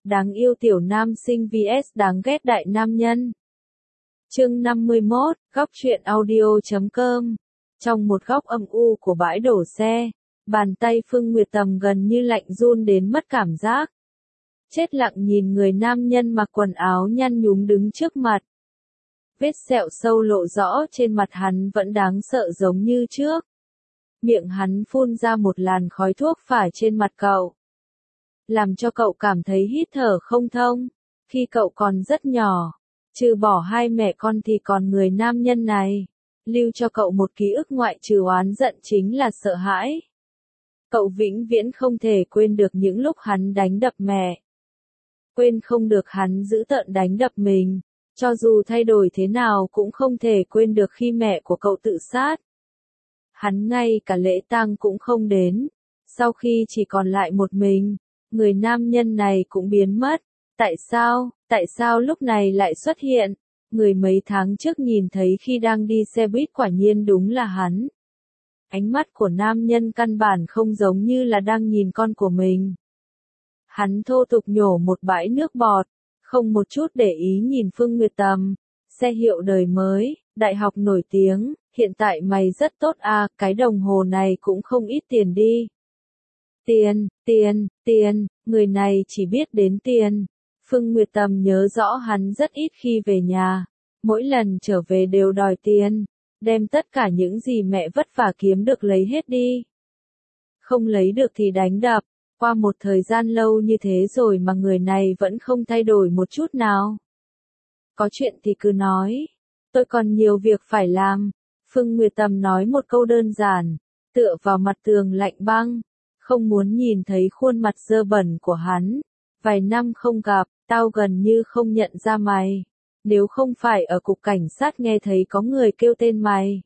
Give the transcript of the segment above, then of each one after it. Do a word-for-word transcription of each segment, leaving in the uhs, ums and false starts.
Đáng yêu tiểu nam sinh vs đáng ghét đại nam nhân. Chương năm mươi mốt, góc truyện audio chấm com. Trong một góc âm u của bãi đổ xe, bàn tay Phương Nguyệt Tầm gần như lạnh run đến mất cảm giác. Chết lặng nhìn người nam nhân mặc quần áo nhăn nhúm đứng trước mặt. Vết sẹo sâu lộ rõ trên mặt hắn vẫn đáng sợ giống như trước. Miệng hắn phun ra một làn khói thuốc phả trên mặt cậu, làm cho cậu cảm thấy hít thở không thông. Khi cậu còn rất nhỏ, trừ bỏ hai mẹ con thì còn người nam nhân này, lưu cho cậu một ký ức ngoại trừ oán giận chính là sợ hãi. Cậu vĩnh viễn không thể quên được những lúc hắn đánh đập mẹ. Quên không được hắn dữ tợn đánh đập mình. Cho dù thay đổi thế nào cũng không thể quên được khi mẹ của cậu tự sát. Hắn ngay cả lễ tang cũng không đến. Sau khi chỉ còn lại một mình, người nam nhân này cũng biến mất. Tại sao, tại sao lúc này lại xuất hiện? Người mấy tháng trước nhìn thấy khi đang đi xe buýt quả nhiên đúng là hắn. Ánh mắt của nam nhân căn bản không giống như là đang nhìn con của mình. Hắn thô tục nhổ một bãi nước bọt, không một chút để ý nhìn Phương Nguyệt Tầm. Xe hiệu đời mới, đại học nổi tiếng, hiện tại mày rất tốt à, cái đồng hồ này cũng không ít tiền đi. Tiền, tiền, tiền, người này chỉ biết đến tiền. Phương Nguyệt Tầm nhớ rõ hắn rất ít khi về nhà, mỗi lần trở về đều đòi tiền, đem tất cả những gì mẹ vất vả kiếm được lấy hết đi. Không lấy được thì đánh đập. Qua một thời gian lâu như thế rồi mà người này vẫn không thay đổi một chút nào. Có chuyện thì cứ nói. Tôi còn nhiều việc phải làm. Phương Nguyệt Tầm nói một câu đơn giản, tựa vào mặt tường lạnh băng. Không muốn nhìn thấy khuôn mặt dơ bẩn của hắn. Vài năm không gặp, tao gần như không nhận ra mày. Nếu không phải ở cục cảnh sát nghe thấy có người kêu tên mày,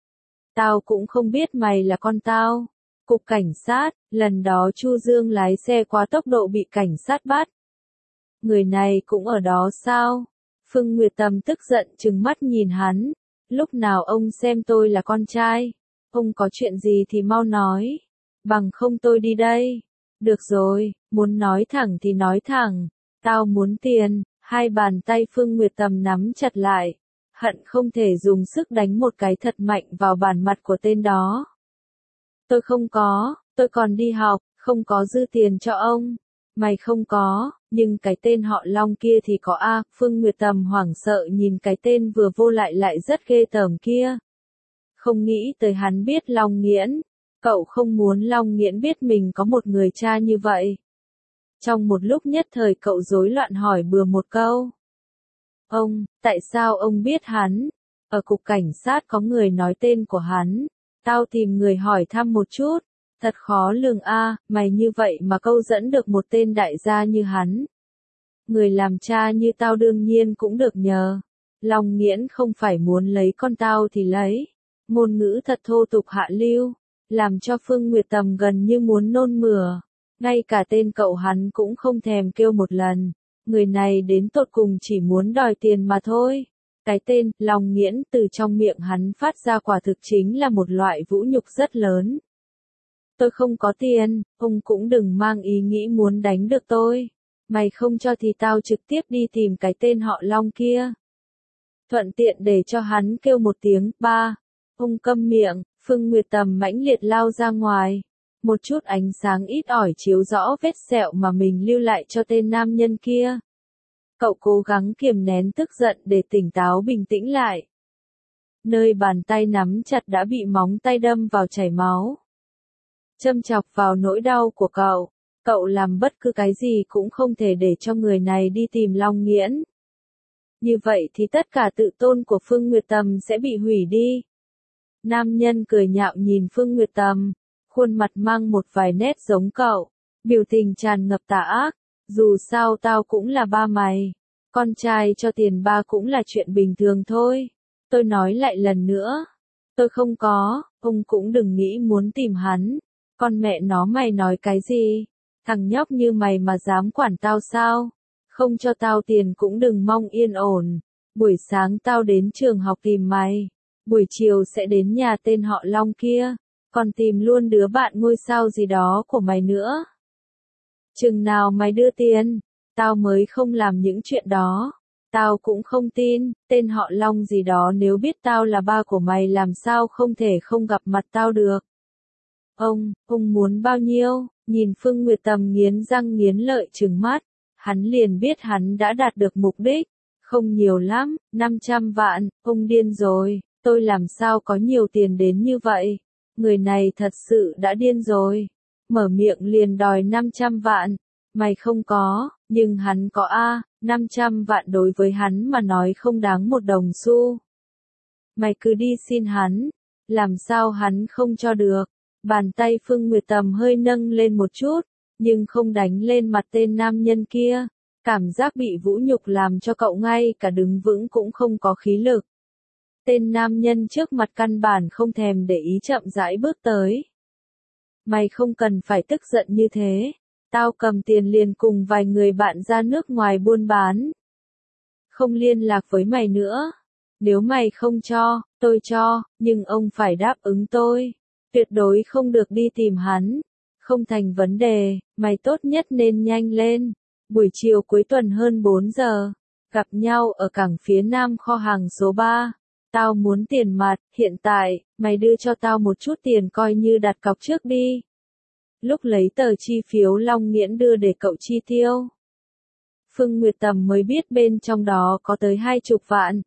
tao cũng không biết mày là con tao. Cục cảnh sát, lần đó Chu Dương lái xe quá tốc độ bị cảnh sát bắt. Người này cũng ở đó sao? Phương Nguyệt Tầm tức giận trừng mắt nhìn hắn. Lúc nào ông xem tôi là con trai? Ông có chuyện gì thì mau nói. Bằng không tôi đi đây. Được rồi, muốn nói thẳng thì nói thẳng. Tao muốn tiền. Hai bàn tay Phương Nguyệt Tầm nắm chặt lại. Hận không thể dùng sức đánh một cái thật mạnh vào bàn mặt của tên đó. Tôi không có, tôi còn đi học, không có dư tiền cho ông. Mày không có, nhưng cái tên họ Long kia thì có a. Phương Nguyệt Tầm hoảng sợ nhìn cái tên vừa vô lại lại rất ghê tởm kia. Không nghĩ tới hắn biết Long Nghiễn. Cậu không muốn Long Nghiễn biết mình có một người cha như vậy. Trong một lúc nhất thời cậu rối loạn hỏi bừa một câu. Ông, tại sao ông biết hắn? Ở cục cảnh sát có người nói tên của hắn. Tao tìm người hỏi thăm một chút. Thật khó lường a, mày như vậy mà câu dẫn được một tên đại gia như hắn. Người làm cha như tao đương nhiên cũng được nhờ. Long Nghiễn không phải muốn lấy con tao thì lấy. Ngôn ngữ thật thô tục hạ lưu, làm cho Phương Nguyệt Tầm gần như muốn nôn mửa. Ngay cả tên cậu hắn cũng không thèm kêu một lần. Người này đến tột cùng chỉ muốn đòi tiền mà thôi. Cái tên, Long Nghiễn, từ trong miệng hắn phát ra quả thực chính là một loại vũ nhục rất lớn. Tôi không có tiền, ông cũng đừng mang ý nghĩ muốn đánh được tôi. Mày không cho thì tao trực tiếp đi tìm cái tên họ Long kia. Thuận tiện để cho hắn kêu một tiếng, ba. Ông câm miệng, Phương Nguyệt Tầm mãnh liệt lao ra ngoài. Một chút ánh sáng ít ỏi chiếu rõ vết sẹo mà mình lưu lại cho tên nam nhân kia. Cậu cố gắng kiềm nén tức giận để tỉnh táo bình tĩnh lại. Nơi bàn tay nắm chặt đã bị móng tay đâm vào chảy máu. Châm chọc vào nỗi đau của cậu. Cậu làm bất cứ cái gì cũng không thể để cho người này đi tìm Long Nghiễn. Như vậy thì tất cả tự tôn của Phương Nguyệt Tầm sẽ bị hủy đi. Nam nhân cười nhạo nhìn Phương Nguyệt Tầm. Khuôn mặt mang một vài nét giống cậu. Biểu tình tràn ngập tà ác. Dù sao tao cũng là ba mày. Con trai cho tiền ba cũng là chuyện bình thường thôi. Tôi nói lại lần nữa. Tôi không có, ông cũng đừng nghĩ muốn tìm hắn. Con mẹ nó mày nói cái gì? Thằng nhóc như mày mà dám quản tao sao? Không cho tao tiền cũng đừng mong yên ổn. Buổi sáng tao đến trường học tìm mày. Buổi chiều sẽ đến nhà tên họ Long kia. Còn tìm luôn đứa bạn ngôi sao gì đó của mày nữa. Chừng nào mày đưa tiền, Tao mới không làm những chuyện đó. Tao cũng không tin, tên họ Long gì đó nếu biết tao là ba của mày làm sao không thể không gặp mặt tao được. Ông, ông muốn bao nhiêu? Nhìn Phương Nguyệt Tầm nghiến răng nghiến lợi trừng mắt, hắn liền biết hắn đã đạt được mục đích. Không nhiều lắm, năm trăm vạn, ông điên rồi, tôi làm sao có nhiều tiền đến như vậy? Người này thật sự đã điên rồi. Mở miệng liền đòi năm trăm vạn. Mày không có, nhưng hắn có a, năm trăm vạn đối với hắn mà nói không đáng một đồng xu. Mày cứ đi xin hắn, làm sao hắn không cho được. Bàn tay Phương Nguyệt Tầm hơi nâng lên một chút, nhưng không đánh lên mặt tên nam nhân kia. Cảm giác bị vũ nhục làm cho cậu ngay cả đứng vững cũng không có khí lực. Tên nam nhân trước mặt căn bản không thèm để ý chậm rãi bước tới. Mày không cần phải tức giận như thế. Tao cầm tiền liền cùng vài người bạn ra nước ngoài buôn bán. Không liên lạc với mày nữa. Nếu mày không cho, tôi cho, nhưng ông phải đáp ứng tôi. Tuyệt đối không được đi tìm hắn. Không thành vấn đề, mày tốt nhất nên nhanh lên. Buổi chiều cuối tuần hơn bốn giờ, gặp nhau ở cảng phía nam kho hàng số ba. Tao muốn tiền mặt, hiện tại, mày đưa cho tao một chút tiền coi như đặt cọc trước đi. Lúc lấy tờ chi phiếu Long Nghiễn đưa để cậu chi tiêu. Phương Nguyệt Tầm mới biết bên trong đó có tới hai chục vạn.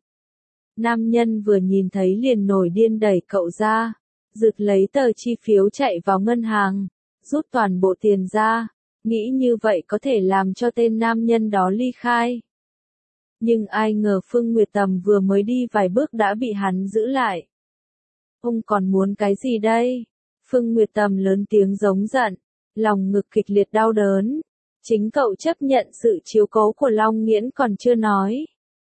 Nam nhân vừa nhìn thấy liền nổi điên đẩy cậu ra, rực lấy tờ chi phiếu chạy vào ngân hàng, rút toàn bộ tiền ra, nghĩ như vậy có thể làm cho tên nam nhân đó ly khai. Nhưng ai ngờ Phương Nguyệt Tầm vừa mới đi vài bước đã bị hắn giữ lại. Ông còn muốn cái gì đây? Phương Nguyệt Tầm lớn tiếng giống giận, lòng ngực kịch liệt đau đớn. Chính cậu chấp nhận sự chiếu cố của Long Nghiễn còn chưa nói.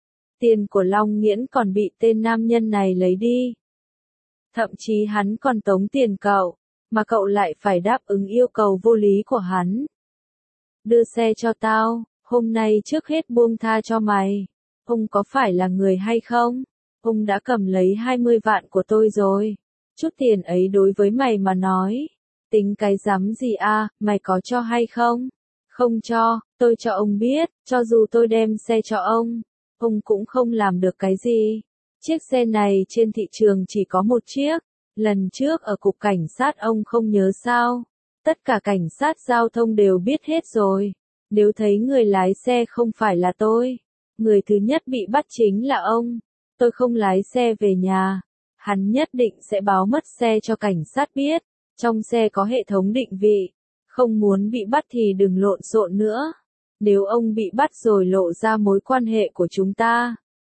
Tiền của Long Nghiễn còn bị tên nam nhân này lấy đi. Thậm chí hắn còn tống tiền cậu, mà cậu lại phải đáp ứng yêu cầu vô lý của hắn. Đưa xe cho tao, hôm nay trước hết buông tha cho mày. Ông có phải là người hay không? Ông đã cầm lấy hai mươi vạn của tôi rồi. Chút tiền ấy đối với mày mà nói. Tính cái dám gì a, mày có cho hay không? Không cho, tôi cho ông biết, cho dù tôi đem xe cho ông, ông cũng không làm được cái gì. Chiếc xe này trên thị trường chỉ có một chiếc. Lần trước ở cục cảnh sát ông không nhớ sao? Tất cả cảnh sát giao thông đều biết hết rồi. Nếu thấy người lái xe không phải là tôi, người thứ nhất bị bắt chính là ông. Tôi không lái xe về nhà. Hắn nhất định sẽ báo mất xe cho cảnh sát biết. Trong xe có hệ thống định vị. Không muốn bị bắt thì đừng lộn xộn nữa. Nếu ông bị bắt rồi lộ ra mối quan hệ của chúng ta,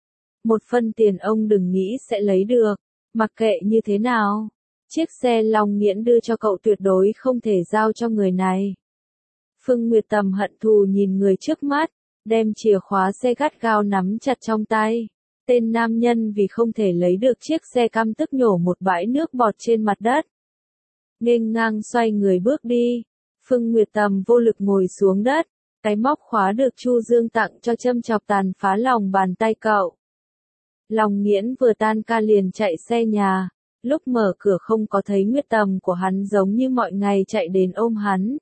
một phân tiền ông đừng nghĩ sẽ lấy được. Mặc kệ như thế nào, chiếc xe Long Nghiễn đưa cho cậu tuyệt đối không thể giao cho người này. Phương Nguyệt Tầm hận thù nhìn người trước mắt, đem chìa khóa xe gắt gao nắm chặt trong tay. Tên nam nhân vì không thể lấy được chiếc xe căm tức nhổ một bãi nước bọt trên mặt đất. Nghênh ngang xoay người bước đi. Phương Nguyệt Tầm vô lực ngồi xuống đất. Cái móc khóa được Chu Dương tặng cho châm chọc tàn phá lòng bàn tay cậu. Long Nghiễn vừa tan ca liền chạy xe nhà. Lúc mở cửa không có thấy Nguyệt Tầm của hắn giống như mọi ngày chạy đến ôm hắn.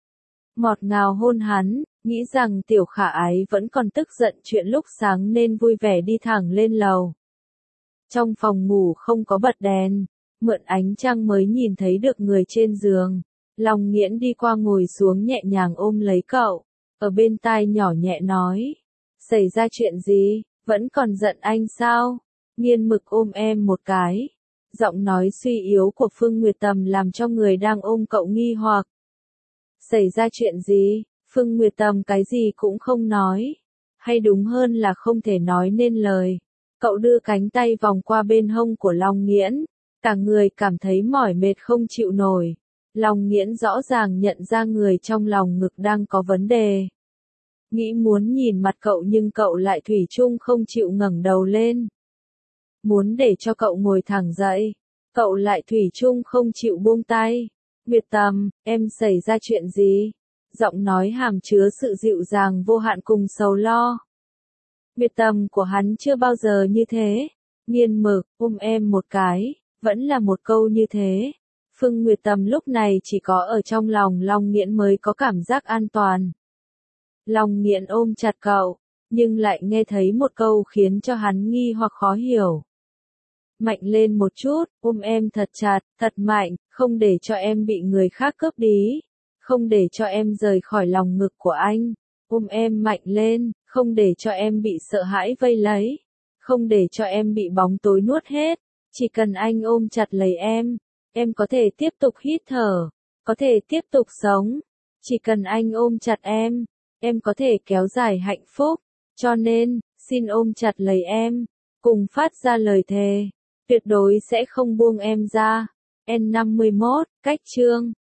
Ngọt ngào hôn hắn, nghĩ rằng tiểu khả ái vẫn còn tức giận chuyện lúc sáng nên vui vẻ đi thẳng lên lầu. Trong phòng ngủ không có bật đèn, mượn ánh trăng mới nhìn thấy được người trên giường. Long Nghiễn đi qua ngồi xuống nhẹ nhàng ôm lấy cậu, ở bên tai nhỏ nhẹ nói. Xảy ra chuyện gì, vẫn còn giận anh sao? Nghiên Mực ôm em một cái. Giọng nói suy yếu của Phương Nguyệt Tầm làm cho người đang ôm cậu nghi hoặc. Xảy ra chuyện gì? Phương Nguyệt Tầm cái gì cũng không nói. Hay đúng hơn là không thể nói nên lời. Cậu đưa cánh tay vòng qua bên hông của Long Nghiễn. Cả người cảm thấy mỏi mệt không chịu nổi. Long Nghiễn rõ ràng nhận ra người trong lòng ngực đang có vấn đề. Nghĩ muốn nhìn mặt cậu nhưng cậu lại thủy chung không chịu ngẩng đầu lên. Muốn để cho cậu ngồi thẳng dậy. Cậu lại thủy chung không chịu buông tay. Nguyệt Tầm, em xảy ra chuyện gì? Giọng nói hàm chứa sự dịu dàng vô hạn cùng sầu lo. Nguyệt Tầm của hắn chưa bao giờ như thế. Nghiên Mực, ôm em một cái, vẫn là một câu như thế. Phương Nguyệt Tầm lúc này chỉ có ở trong lòng Long Nghiễn mới có cảm giác an toàn. Lòng nghiện ôm chặt cậu, nhưng lại nghe thấy một câu khiến cho hắn nghi hoặc khó hiểu. Mạnh lên một chút, ôm em thật chặt, thật mạnh, không để cho em bị người khác cướp đi, không để cho em rời khỏi lòng ngực của anh. Ôm em mạnh lên, không để cho em bị sợ hãi vây lấy, không để cho em bị bóng tối nuốt hết. Chỉ cần anh ôm chặt lấy em, em có thể tiếp tục hít thở, có thể tiếp tục sống. Chỉ cần anh ôm chặt em, em có thể kéo dài hạnh phúc. Cho nên, xin ôm chặt lấy em, cùng phát ra lời thề, tuyệt đối sẽ không buông em ra. N năm mươi mốt, cách chương